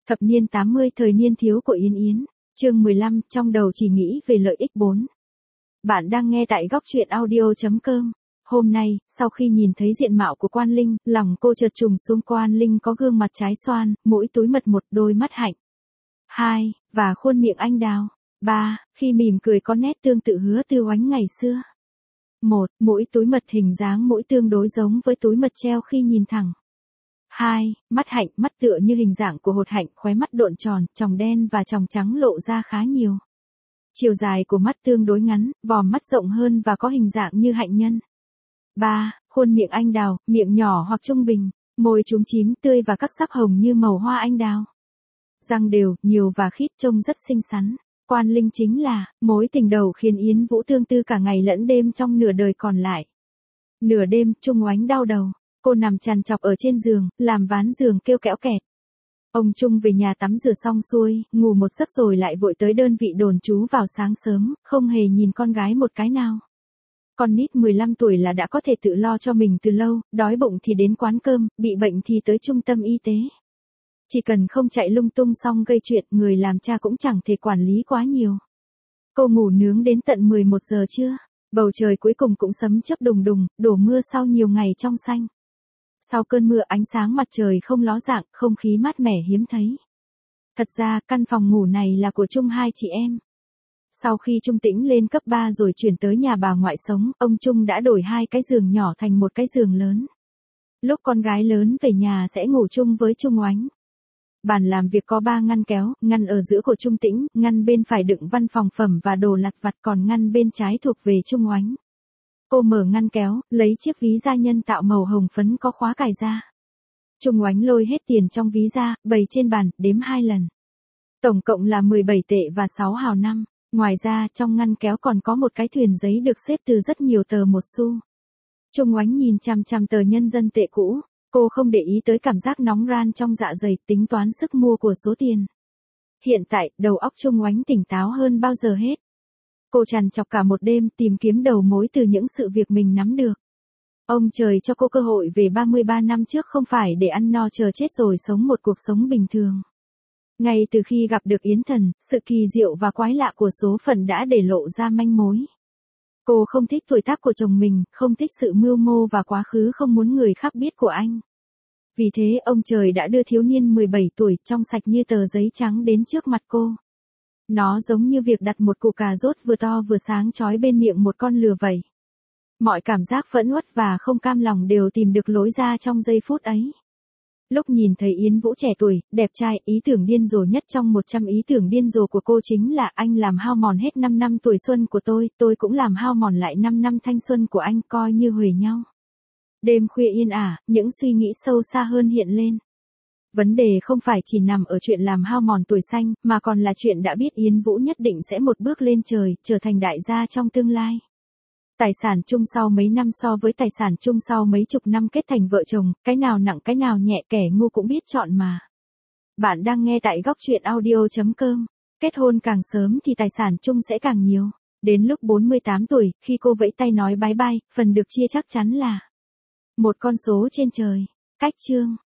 Thập niên 80 thời niên thiếu của Yến Yến, chương 15, trong đầu chỉ nghĩ về lợi ích 4. Bạn đang nghe tại góc truyện audio.com. Hôm nay, sau khi nhìn thấy diện mạo của Quan Linh, lòng cô chợt trùng xuống. Quan Linh có gương mặt trái xoan, mũi túi mật 1, đôi mắt hạnh 2, và khuôn miệng anh đào 3, khi mỉm cười có nét tương tự Hứa Tư Oánh ngày xưa. 1. Mũi túi mật, hình dáng mũi tương đối giống với túi mật treo khi nhìn thẳng. 2. Mắt hạnh, mắt tựa như hình dạng của hột hạnh, khóe mắt độn tròn, tròng đen và tròng trắng lộ ra khá nhiều. Chiều dài của mắt tương đối ngắn, vòm mắt rộng hơn và có hình dạng như hạnh nhân. 3. Khuôn miệng anh đào, miệng nhỏ hoặc trung bình, môi chúm chím tươi và các sắc hồng như màu hoa anh đào. Răng đều, nhiều và khít, trông rất xinh xắn. Quan Linh chính là mối tình đầu khiến Yến Vũ thương tư cả ngày lẫn đêm trong nửa đời còn lại. Nửa đêm, Trung Oánh đau đầu. Cô nằm trằn trọc ở trên giường, làm ván giường kêu kẽo kẹt. Ông Trung về nhà tắm rửa xong xuôi, ngủ một giấc rồi lại vội tới đơn vị đồn trú vào sáng sớm, không hề nhìn con gái một cái nào. Con nít 15 tuổi là đã có thể tự lo cho mình từ lâu, đói bụng thì đến quán cơm, bị bệnh thì tới trung tâm y tế. Chỉ cần không chạy lung tung xong gây chuyện, người làm cha cũng chẳng thể quản lý quá nhiều. Cô ngủ nướng đến tận 11 giờ trưa, bầu trời cuối cùng cũng sấm chớp đùng đùng, đổ mưa sau nhiều ngày trong xanh. Sau cơn mưa ánh sáng mặt trời không ló dạng, không khí mát mẻ hiếm thấy. Thật ra, căn phòng ngủ này là của Trung hai chị em. Sau khi Trung Tĩnh lên cấp 3 rồi chuyển tới nhà bà ngoại sống, ông Trung đã đổi 2 cái giường nhỏ thành một cái giường lớn. Lúc con gái lớn về nhà sẽ ngủ chung với Trung Oánh. Bàn làm việc có 3 ngăn kéo, ngăn ở giữa của Trung Tĩnh, ngăn bên phải đựng văn phòng phẩm và đồ lặt vặt, còn ngăn bên trái thuộc về Trung Oánh. Cô mở ngăn kéo, lấy chiếc ví da nhân tạo màu hồng phấn có khóa cài ra. Trung Oánh lôi hết tiền trong ví ra, bày trên bàn, đếm 2 lần. Tổng cộng là 17 tệ và 6 hào 5. Ngoài ra, trong ngăn kéo còn có một cái thuyền giấy được xếp từ rất nhiều tờ 1 xu. Trung Oánh nhìn chằm chằm tờ nhân dân tệ cũ. Cô không để ý tới cảm giác nóng ran trong dạ dày, tính toán sức mua của số tiền. Hiện tại, đầu óc Trung Oánh tỉnh táo hơn bao giờ hết. Cô trằn trọc cả một đêm tìm kiếm đầu mối từ những sự việc mình nắm được. Ông trời cho cô cơ hội về 33 năm trước không phải để ăn no chờ chết rồi sống một cuộc sống bình thường. Ngay từ khi gặp được Yến Thần, sự kỳ diệu và quái lạ của số phận đã để lộ ra manh mối. Cô không thích tuổi tác của chồng mình, không thích sự mưu mô và quá khứ không muốn người khác biết của anh. Vì thế ông trời đã đưa thiếu niên 17 tuổi trong sạch như tờ giấy trắng đến trước mặt cô. Nó giống như việc đặt một củ cà rốt vừa to vừa sáng chói bên miệng một con lừa vậy. Mọi cảm giác phẫn uất và không cam lòng đều tìm được lối ra trong giây phút ấy. Lúc nhìn thấy Yến Vũ trẻ tuổi, đẹp trai, ý tưởng điên rồ nhất trong 100 ý tưởng điên rồ của cô chính là anh làm hao mòn hết 5 năm tuổi xuân của tôi cũng làm hao mòn lại 5 năm thanh xuân của anh, coi như huề nhau. Đêm khuya yên ả, những suy nghĩ sâu xa hơn hiện lên. Vấn đề không phải chỉ nằm ở chuyện làm hao mòn tuổi xanh, mà còn là chuyện đã biết Yến Vũ nhất định sẽ một bước lên trời, trở thành đại gia trong tương lai. Tài sản chung sau mấy năm so với tài sản chung sau mấy chục năm kết thành vợ chồng, cái nào nặng cái nào nhẹ, kẻ ngu cũng biết chọn mà. Bạn đang nghe tại góc truyện audio.com. Kết hôn càng sớm thì tài sản chung sẽ càng nhiều. Đến lúc 48 tuổi, khi cô vẫy tay nói bye bye, phần được chia chắc chắn là một con số trên trời. Cách chương.